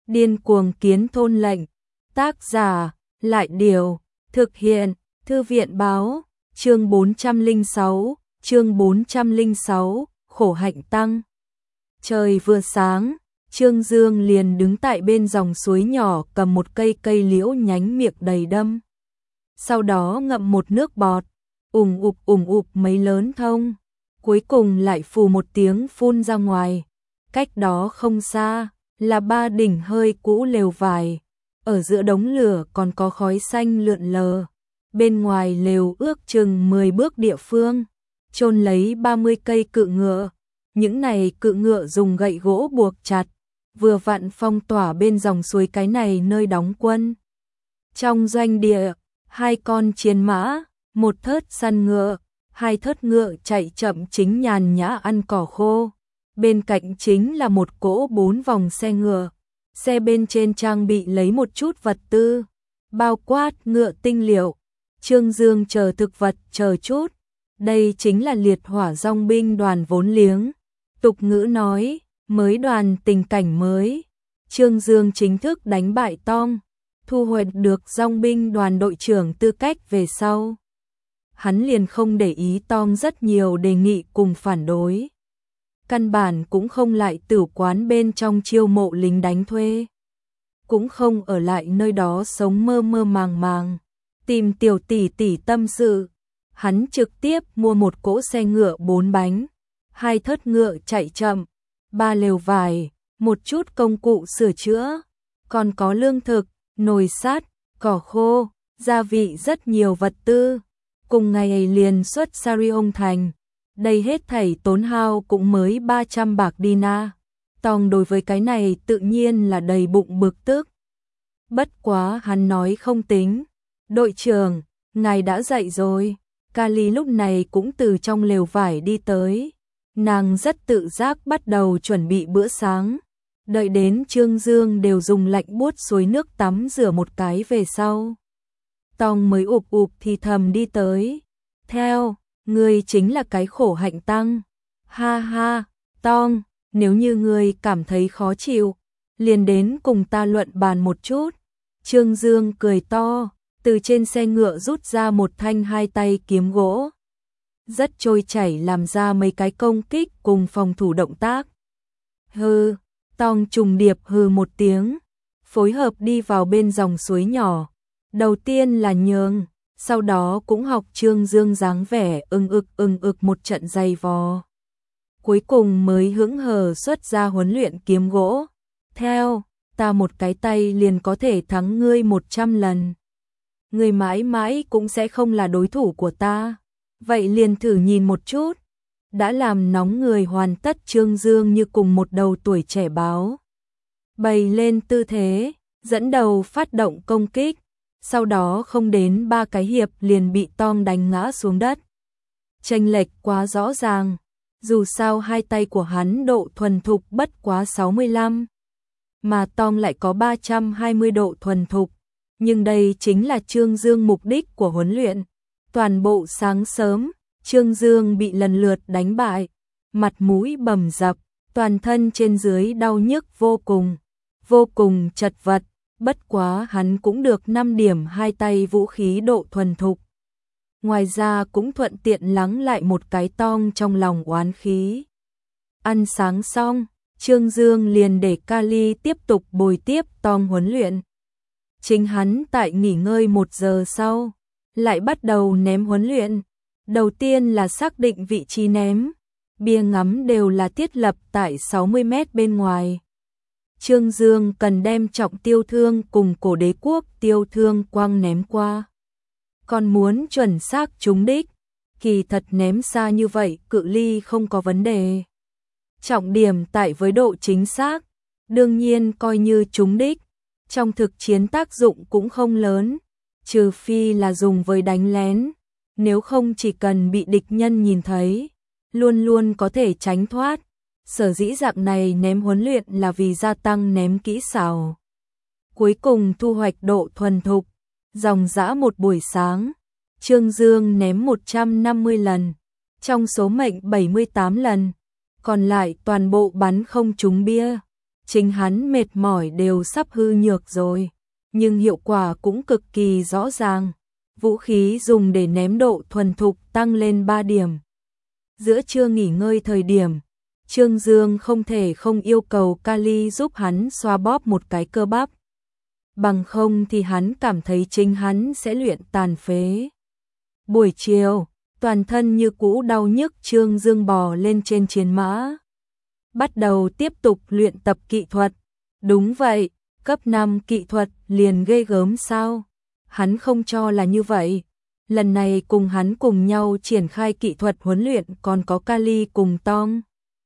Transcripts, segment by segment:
Điên cuồng kiến thôn lệnh. Tác giả, Lại Điều. Thực hiện, Thư viện báo. Chương 406, khổ hạnh tăng. Trời vừa sáng, Trương Dương liền đứng tại bên dòng suối nhỏ cầm một cây liễu nhánh miệng đầy đâm. Sau đó ngậm một nước bọt, ủng ụp mấy lớn thông, cuối cùng lại phù một tiếng phun ra ngoài. Cách đó không xa là ba đỉnh hơi cũ lều vải, ở giữa đống lửa còn có khói xanh lượn lờ. Bên ngoài lều ước chừng 10 bước địa phương, chôn lấy 30 cây cự ngựa. Những này cự ngựa dùng gậy gỗ buộc chặt, vừa vặn phong tỏa bên dòng suối cái này nơi đóng quân. Trong doanh địa, 2 con chiến mã, một thớt săn ngựa, 2 thớt ngựa chạy chậm chính nhàn nhã ăn cỏ khô. Bên cạnh chính là một cỗ 4 vòng xe ngựa. Xe bên trên trang bị lấy một chút vật tư, bao quát ngựa tinh liệu. Trương Dương chờ thực vật chờ chút. Đây chính là liệt hỏa dòng binh đoàn vốn liếng. Tục ngữ nói, mới đoàn tình cảnh mới. Trương Dương chính thức đánh bại Tong, thu hoạch được dòng binh đoàn đội trưởng tư cách về sau. Hắn liền không để ý Tong rất nhiều đề nghị cùng phản đối. Căn bản cũng không lại tử quán bên trong chiêu mộ lính đánh thuê. Cũng không ở lại nơi đó sống mơ mơ màng màng, tìm tiểu tỷ tâm sự. Hắn trực tiếp mua một cỗ xe ngựa 4 bánh, 2 thớt ngựa chạy chậm, 3 lều vải, một chút công cụ sửa chữa, còn có lương thực, nồi sắt, cỏ khô, gia vị rất nhiều vật tư. Cùng ngày liền xuất Sarion thành. Đây hết thảy tốn hao cũng mới 300 bạc dinar. Tong đối với cái này tự nhiên là đầy bụng bực tức. Bất quá hắn nói không tính. Đội trưởng, ngài đã dậy rồi. Kali lúc này cũng từ trong lều vải đi tới. Nàng rất tự giác bắt đầu chuẩn bị bữa sáng. Đợi đến Trương Dương đều dùng lạnh buốt suối nước tắm rửa một cái về sau. Tong mới ụp thì thầm đi tới. Theo, ngươi chính là cái khổ hạnh tăng. Ha ha, Tong, nếu như ngươi cảm thấy khó chịu, liền đến cùng ta luận bàn một chút. Trương Dương cười to, từ trên xe ngựa rút ra một thanh 2 tay kiếm gỗ. Rất trôi chảy làm ra mấy cái công kích cùng phòng thủ động tác. Hừ, Tong trùng điệp hừ một tiếng, phối hợp đi vào bên dòng suối nhỏ. Đầu tiên là nhường, sau đó cũng học Trương Dương dáng vẻ ưng ực một trận dày vò. Cuối cùng mới hững hờ xuất ra huấn luyện kiếm gỗ. Theo, ta một cái tay liền có thể thắng ngươi 100 lần. Ngươi mãi mãi cũng sẽ không là đối thủ của ta. Vậy liền thử nhìn một chút. Đã làm nóng người hoàn tất. Trương Dương như cùng một đầu tuổi trẻ báo. Bày lên tư thế, dẫn đầu phát động công kích. Sau đó không đến 3 cái hiệp liền bị Tong đánh ngã xuống đất. Chênh lệch quá rõ ràng, dù sao 2 tay của hắn độ thuần thục bất quá 65, mà Tong lại có 320 độ thuần thục. Nhưng đây chính là Trương Dương mục đích của huấn luyện. Toàn bộ sáng sớm, Trương Dương bị lần lượt đánh bại, mặt mũi bầm dập, toàn thân trên dưới đau nhức vô cùng chật vật. Bất quá hắn cũng được 5 điểm 2 tay vũ khí độ thuần thục. Ngoài ra cũng thuận tiện lắng lại một cái Tong trong lòng oán khí. Ăn sáng xong, Trương Dương liền để Kali tiếp tục bồi tiếp Tong huấn luyện. Chính hắn tại nghỉ ngơi 1 giờ sau, lại bắt đầu ném huấn luyện. Đầu tiên là xác định vị trí ném. Bia ngắm đều là thiết lập tại 60 mét bên ngoài. Trương Dương cần đem trọng tiêu thương cùng cổ đế quốc tiêu thương quang ném qua. Còn muốn chuẩn xác trúng đích, kỳ thật ném xa như vậy cự ly không có vấn đề. Trọng điểm tại với độ chính xác, đương nhiên coi như trúng đích, trong thực chiến tác dụng cũng không lớn, trừ phi là dùng với đánh lén, nếu không chỉ cần bị địch nhân nhìn thấy, luôn luôn có thể tránh thoát. Sở dĩ dạng này ném huấn luyện là vì gia tăng ném kỹ xảo. Cuối cùng thu hoạch độ thuần thục, dòng dã một buổi sáng, Trương Dương ném 150 lần, trong số mệnh 78 lần, còn lại toàn bộ bắn không trúng bia. chính hắn mệt mỏi đều sắp hư nhược rồi, nhưng hiệu quả cũng cực kỳ rõ ràng. Vũ khí dùng để ném độ thuần thục tăng lên 3 điểm. Giữa trưa nghỉ ngơi thời điểm, Trương Dương không thể không yêu cầu Kali giúp hắn xoa bóp một cái cơ bắp. Bằng không thì hắn cảm thấy chính hắn sẽ luyện tàn phế. Buổi chiều, toàn thân như cũ đau nhức, Trương Dương bò lên trên chiến mã. Bắt đầu tiếp tục luyện tập kỹ thuật. Đúng vậy, cấp 5 kỹ thuật liền ghê gớm sao? Hắn không cho là như vậy. Lần này cùng hắn cùng nhau triển khai kỹ thuật huấn luyện còn có Kali cùng Tong.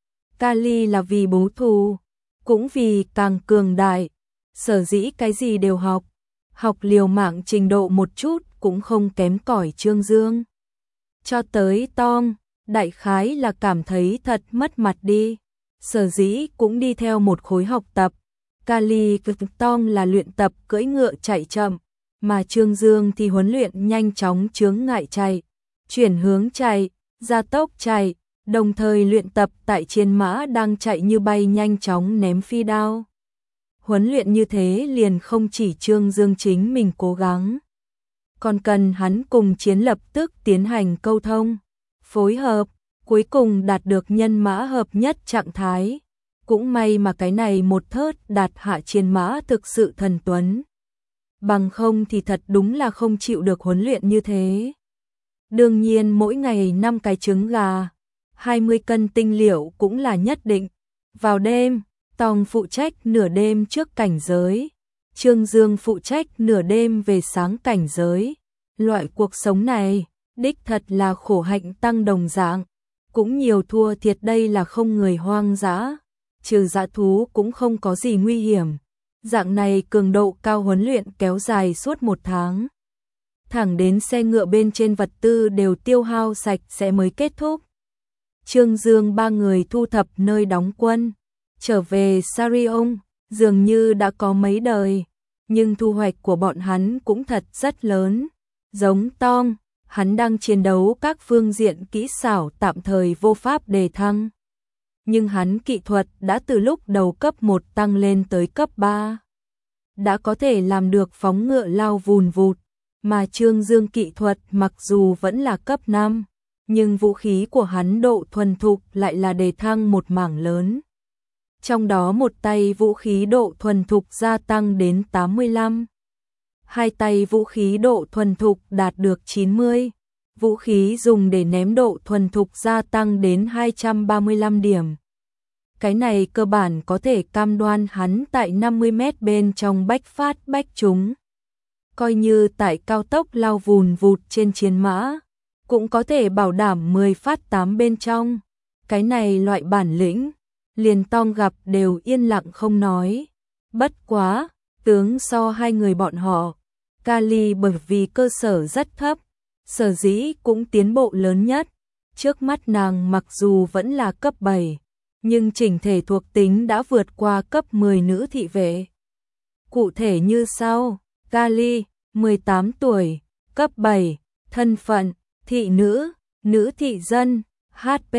Kali là vì báo thù, cũng vì càng cường đại. Sở dĩ cái gì đều học, học liều mạng trình độ một chút cũng không kém cỏi Trương Dương. Cho tới Tong, đại khái là cảm thấy thật mất mặt đi. Sở dĩ cũng đi theo một khối học tập. Kali Tong là luyện tập cưỡi ngựa chạy chậm, mà Trương Dương thì huấn luyện nhanh chóng chướng ngại chạy, chuyển hướng chạy, gia tốc chạy, đồng thời luyện tập tại trên mã đang chạy như bay nhanh chóng ném phi đao. Huấn luyện như thế liền không chỉ Trương Dương chính mình cố gắng, còn cần hắn cùng chiến lập tức tiến hành câu thông, phối hợp, cuối cùng đạt được nhân mã hợp nhất trạng thái. Cũng may mà cái này một thớt đạt hạ chiến mã thực sự thần tuấn. Bằng không thì thật đúng là không chịu được huấn luyện như thế. Đương nhiên mỗi ngày 5 cái trứng gà, 20 cân tinh liệu cũng là nhất định. Vào đêm, Tong phụ trách nửa đêm trước cảnh giới, Trương Dương phụ trách nửa đêm về sáng cảnh giới. Loại cuộc sống này, đích thật là khổ hạnh tăng đồng dạng, cũng nhiều thua thiệt đây là không người hoang dã, trừ dã thú cũng không có gì nguy hiểm. Dạng này cường độ cao huấn luyện kéo dài suốt 1 tháng. Thẳng đến xe ngựa bên trên vật tư đều tiêu hao sạch sẽ mới kết thúc. Trương Dương 3 người thu thập nơi đóng quân, trở về Sariong, dường như đã có mấy đời, nhưng thu hoạch của bọn hắn cũng thật rất lớn. Giống Tong, hắn đang chiến đấu các phương diện kỹ xảo tạm thời vô pháp đề thăng. Nhưng hắn kỹ thuật đã từ lúc đầu cấp 1 tăng lên tới cấp 3. Đã có thể làm được phóng ngựa lao vùn vụt, mà Trương Dương kỹ thuật mặc dù vẫn là cấp 5, nhưng vũ khí của hắn độ thuần thục lại là đề thăng một mảng lớn. Trong đó một tay vũ khí độ thuần thục gia tăng đến 85. Hai tay vũ khí độ thuần thục đạt được 90. Vũ khí dùng để ném độ thuần thục gia tăng đến 235 điểm. Cái này cơ bản có thể cam đoan hắn tại 50 mét bên trong bách phát bách trúng. Coi như tại cao tốc lao vùn vụt trên chiến mã, cũng có thể bảo đảm 10 phát 8 bên trong. Cái này loại bản lĩnh, liền Tong gặp đều yên lặng không nói. Bất quá, tướng so hai người bọn họ, Kali bởi vì cơ sở rất thấp, sở dĩ cũng tiến bộ lớn nhất. Trước mắt nàng mặc dù vẫn là cấp 7, nhưng chỉnh thể thuộc tính đã vượt qua cấp 10 nữ thị vệ. Cụ thể như sau: Kali, 18 tuổi, cấp 7, thân phận, thị nữ, nữ thị dân, HP,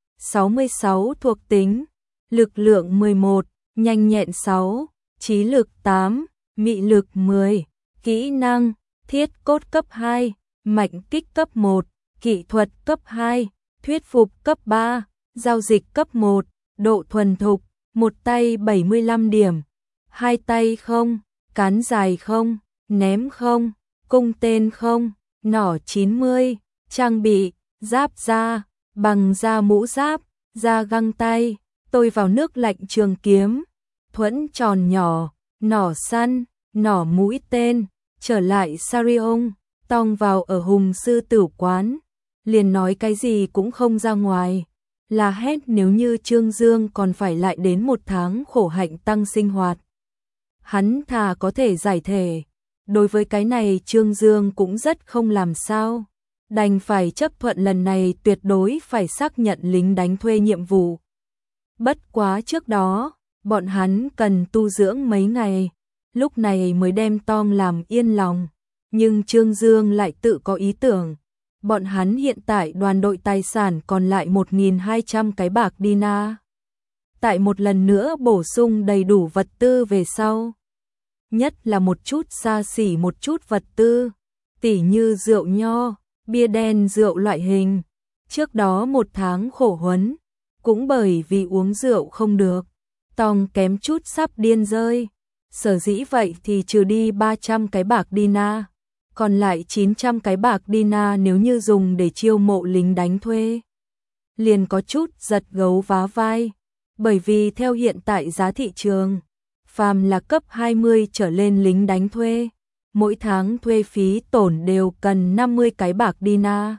66 thuộc tính, lực lượng 11, nhanh nhẹn 6, trí lực 8, mị lực 10, kỹ năng, thiết cốt cấp 2, mạnh kích cấp 1, kỹ thuật cấp 2, thuyết phục cấp 3, giao dịch cấp 1, độ thuần thục, một tay 75 điểm, hai tay không, cán dài không, ném không, cung tên không, nỏ 90, trang bị, giáp da, bằng da mũ giáp, da găng tay, tôi vào nước lạnh trường kiếm, thuẫn tròn nhỏ, nỏ săn, nỏ mũi tên, trở lại Sariong, Tong vào ở Hùng sư tử quán, liền nói cái gì cũng không ra ngoài, là hét nếu như Trương Dương còn phải lại đến 1 tháng khổ hạnh tăng sinh hoạt. Hắn thà có thể giải thể, đối với cái này Trương Dương cũng rất không làm sao, đành phải chấp thuận lần này tuyệt đối phải xác nhận lính đánh thuê nhiệm vụ. Bất quá trước đó, bọn hắn cần tu dưỡng mấy ngày, lúc này mới đem Tong làm yên lòng, nhưng Trương Dương lại tự có ý tưởng. Bọn hắn hiện tại đoàn đội tài sản còn lại 1.200 cái bạc dinar. tại một lần nữa bổ sung đầy đủ vật tư về sau. Nhất là một chút xa xỉ một chút vật tư, tỉ như rượu nho, bia đen rượu loại hình. Trước đó 1 tháng khổ huấn, cũng bởi vì uống rượu không được, Tong kém chút sắp điên rơi. Sở dĩ vậy thì trừ đi 300 cái bạc dinar, còn lại 900 cái bạc dinar nếu như dùng để chiêu mộ lính đánh thuê. Liền có chút giật gấu vá vai, bởi vì theo hiện tại giá thị trường, phàm là cấp 20 trở lên lính đánh thuê, mỗi tháng thuê phí tổn đều cần 50 cái bạc dinar.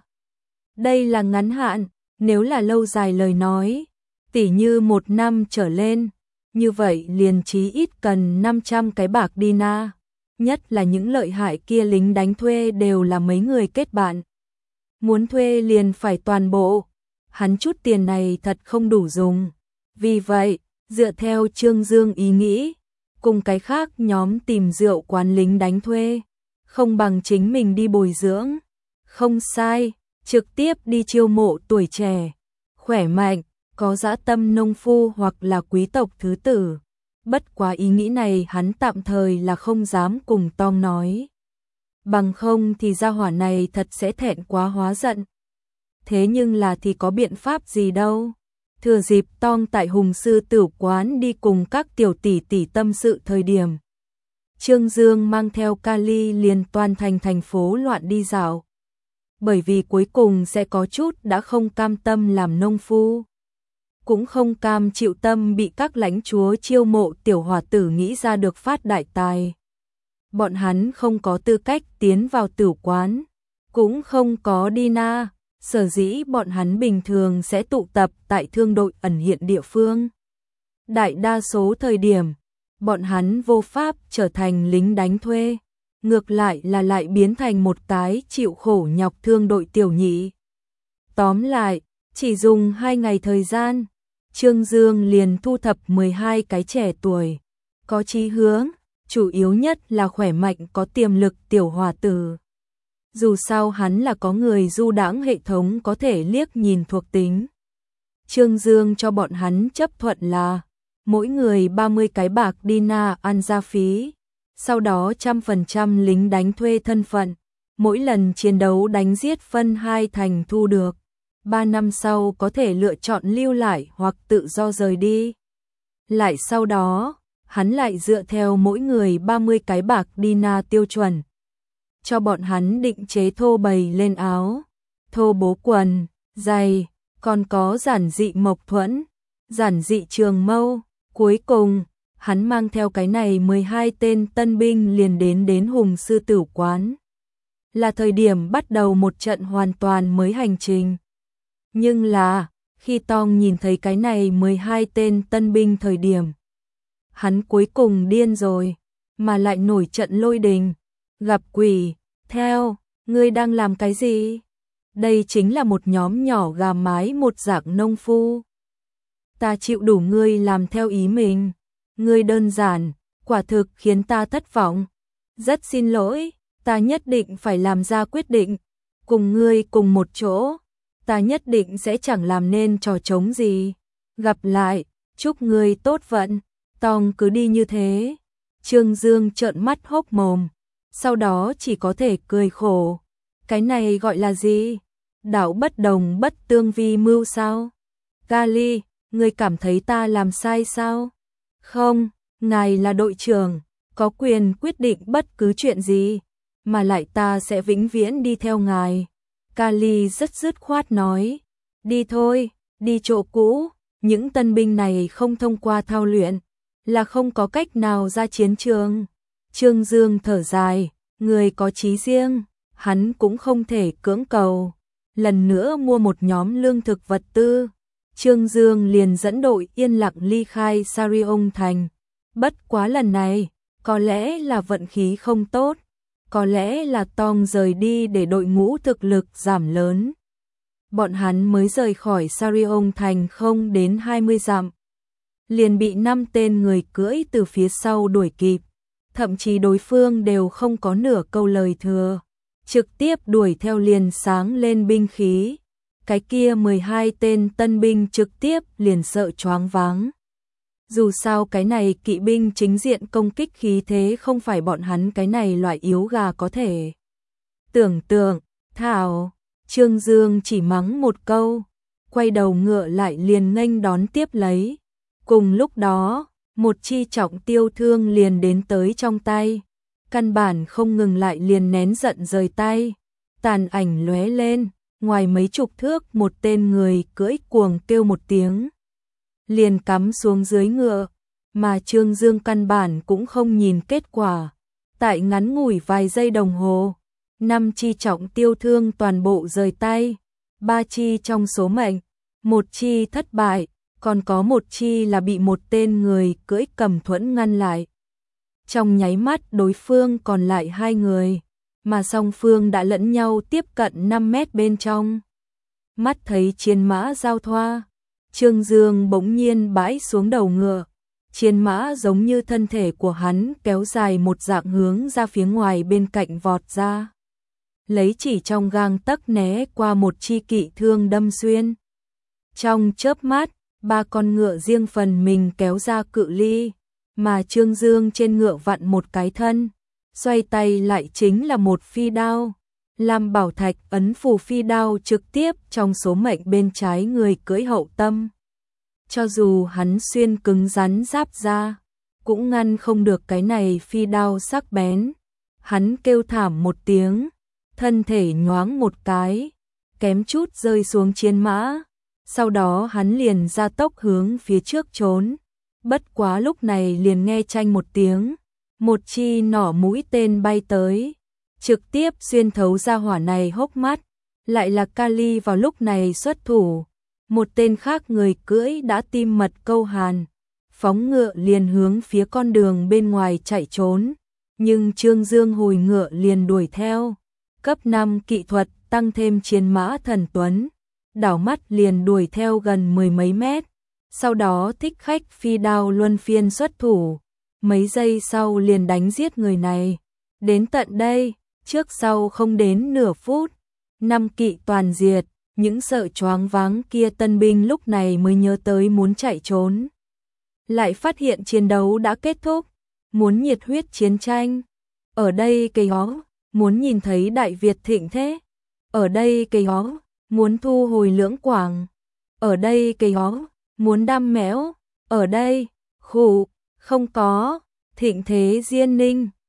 Đây là ngắn hạn, nếu là lâu dài lời nói, tỉ như 1 năm trở lên, như vậy liền chí ít cần 500 cái bạc dinar. Nhất là những lợi hại kia lính đánh thuê đều là mấy người kết bạn. Muốn thuê liền phải toàn bộ, hắn chút tiền này thật không đủ dùng. Vì vậy, dựa theo Trương Dương ý nghĩ, cùng cái khác nhóm tìm rượu quán lính đánh thuê, không bằng chính mình đi bồi dưỡng. Không sai, trực tiếp đi chiêu mộ tuổi trẻ, khỏe mạnh, có dã tâm nông phu hoặc là quý tộc thứ tử. Bất quá ý nghĩ này hắn tạm thời là không dám cùng Tong nói. Bằng không thì gia hỏa này thật sẽ thẹn quá hóa giận. Thế nhưng là thì có biện pháp gì đâu. Thừa dịp Tong tại Hùng Sư Tử quán đi cùng các tiểu tỷ tỷ tâm sự thời điểm, Trương Dương mang theo Kali liền toàn thành phố loạn đi dạo. Bởi vì cuối cùng sẽ có chút đã không cam tâm làm nông phu, cũng không cam chịu tâm bị các lãnh chúa chiêu mộ tiểu hòa tử nghĩ ra được phát đại tài. Bọn hắn không có tư cách tiến vào tử quán, cũng không có dinar, sở dĩ bọn hắn bình thường sẽ tụ tập tại thương đội ẩn hiện địa phương. Đại đa số thời điểm, bọn hắn vô pháp trở thành lính đánh thuê, ngược lại là lại biến thành một cái chịu khổ nhọc thương đội tiểu nhị. Tóm lại, chỉ dùng 2 ngày thời gian, Trương Dương liền thu thập 12 cái trẻ tuổi, có chí hướng, chủ yếu nhất là khỏe mạnh có tiềm lực tiểu hòa tử. Dù sao hắn là có người du đãng hệ thống có thể liếc nhìn thuộc tính. Trương Dương cho bọn hắn chấp thuận là mỗi người 30 cái bạc dinar ăn ra phí, sau đó 100% lính đánh thuê thân phận, mỗi lần chiến đấu đánh giết phân 2 thành thu được. 3 năm sau có thể lựa chọn lưu lại hoặc tự do rời đi. Lại sau đó, hắn lại dựa theo mỗi người 30 cái bạc dinar tiêu chuẩn, cho bọn hắn định chế thô bày lên áo, thô bố quần, giày, còn có giản dị mộc thuẫn, giản dị trường mâu. Cuối cùng, hắn mang theo cái này 12 tên tân binh liền đến Hùng Sư Tử quán. Là thời điểm bắt đầu một trận hoàn toàn mới hành trình. Nhưng là, khi Tong nhìn thấy cái này 12 tên tân binh thời điểm, hắn cuối cùng điên rồi, mà lại nổi trận lôi đình. Gặp quỷ, theo, ngươi đang làm cái gì? Đây chính là một nhóm nhỏ gà mái một dạng nông phu. Ta chịu đủ ngươi làm theo ý mình. Ngươi đơn giản, quả thực khiến ta thất vọng. Rất xin lỗi, ta nhất định phải làm ra quyết định. Cùng ngươi cùng một chỗ, ta nhất định sẽ chẳng làm nên trò trống gì. Gặp lại, chúc ngươi tốt vận. Tong cứ đi như thế. Trương Dương trợn mắt hốc mồm, sau đó chỉ có thể cười khổ. Cái này gọi là gì? Đạo bất đồng bất tương vi mưu sao? Kali, ngươi cảm thấy ta làm sai sao? Không, ngài là đội trưởng, có quyền quyết định bất cứ chuyện gì, mà lại ta sẽ vĩnh viễn đi theo ngài. Kali rất dứt khoát nói, đi thôi, đi chỗ cũ, những tân binh này không thông qua thao luyện, là không có cách nào ra chiến trường. Trương Dương thở dài, người có chí riêng, hắn cũng không thể cưỡng cầu. Lần nữa mua một nhóm lương thực vật tư, Trương Dương liền dẫn đội yên lặng ly khai Sarion thành. Bất quá lần này, có lẽ là vận khí không tốt, có lẽ là Tong rời đi để đội ngũ thực lực giảm lớn. Bọn hắn mới rời khỏi Sarion thành không đến 20 dặm, liền bị 5 tên người cưỡi từ phía sau đuổi kịp, thậm chí đối phương đều không có nửa câu lời thừa, trực tiếp đuổi theo liền sáng lên binh khí. Cái kia 12 tên tân binh trực tiếp liền sợ choáng váng, Dù sao cái này kỵ binh chính diện công kích khí thế không phải bọn hắn cái này loại yếu gà có thể. Tưởng tượng, thảo, Trương Dương chỉ mắng một câu, quay đầu ngựa lại liền nghênh đón tiếp lấy. Cùng lúc đó, một chi trọng tiêu thương liền đến tới trong tay, căn bản không ngừng lại liền nén giận rời tay, tàn ảnh lóe lên, ngoài mấy chục thước một tên người cưỡi cuồng kêu một tiếng, liền cắm xuống dưới ngựa, mà Trương Dương căn bản cũng không nhìn kết quả. Tại ngắn ngủi vài giây đồng hồ, 5 chi trọng tiêu thương toàn bộ rời tay, 3 chi trong số mệnh, 1 chi thất bại, còn có 1 chi là bị một tên người cưỡi cầm thuẫn ngăn lại. Trong nháy mắt đối phương còn lại 2 người, mà song phương đã lẫn nhau tiếp cận 5 mét bên trong. Mắt thấy chiến mã giao thoa, Trương Dương bỗng nhiên bãi xuống đầu ngựa, chiến mã giống như thân thể của hắn kéo dài một dạng hướng ra phía ngoài bên cạnh vọt ra. Lấy chỉ trong gang tấc né qua một chi kỵ thương đâm xuyên. Trong chớp mắt, 3 con ngựa riêng phần mình kéo ra cự ly, mà Trương Dương trên ngựa vặn một cái thân, xoay tay lại chính là một phi đao. Lam Bảo Thạch ấn phù phi đao trực tiếp trong số mệnh bên trái người cưỡi hậu tâm. Cho dù hắn xuyên cứng rắn giáp ra, cũng ngăn không được cái này phi đao sắc bén. Hắn kêu thảm một tiếng, thân thể nhoáng một cái, kém chút rơi xuống chiến mã. Sau đó hắn liền ra tốc hướng phía trước trốn. Bất quá lúc này liền nghe chanh một tiếng, một chi nỏ mũi tên bay tới, trực tiếp xuyên thấu ra hỏa này hốc mắt. Lại là Kali vào lúc này xuất thủ, một tên khác người cưỡi đã tim mật câu hàn, phóng ngựa liền hướng phía con đường bên ngoài chạy trốn, nhưng Trương Dương hồi ngựa liền đuổi theo. Cấp 5 kỹ thuật tăng thêm chiến mã thần tuấn, đảo mắt liền đuổi theo gần 10 mấy mét. Sau đó thích khách phi đao luân phiên xuất thủ, mấy giây sau liền đánh giết người này. Đến tận đây, trước sau không đến nửa phút, 5 kỵ toàn diệt. Những sợ choáng váng kia tân binh lúc này mới nhớ tới muốn chạy trốn. Lại phát hiện chiến đấu đã kết thúc, muốn nhiệt huyết chiến tranh. Ở đây cây hó, muốn nhìn thấy Đại Việt thịnh thế. Ở đây cây hó, muốn thu hồi Lưỡng Quảng. Ở đây cây hó, muốn đam mẽo. Ở đây, khủ, không có, thịnh thế Diên Ninh.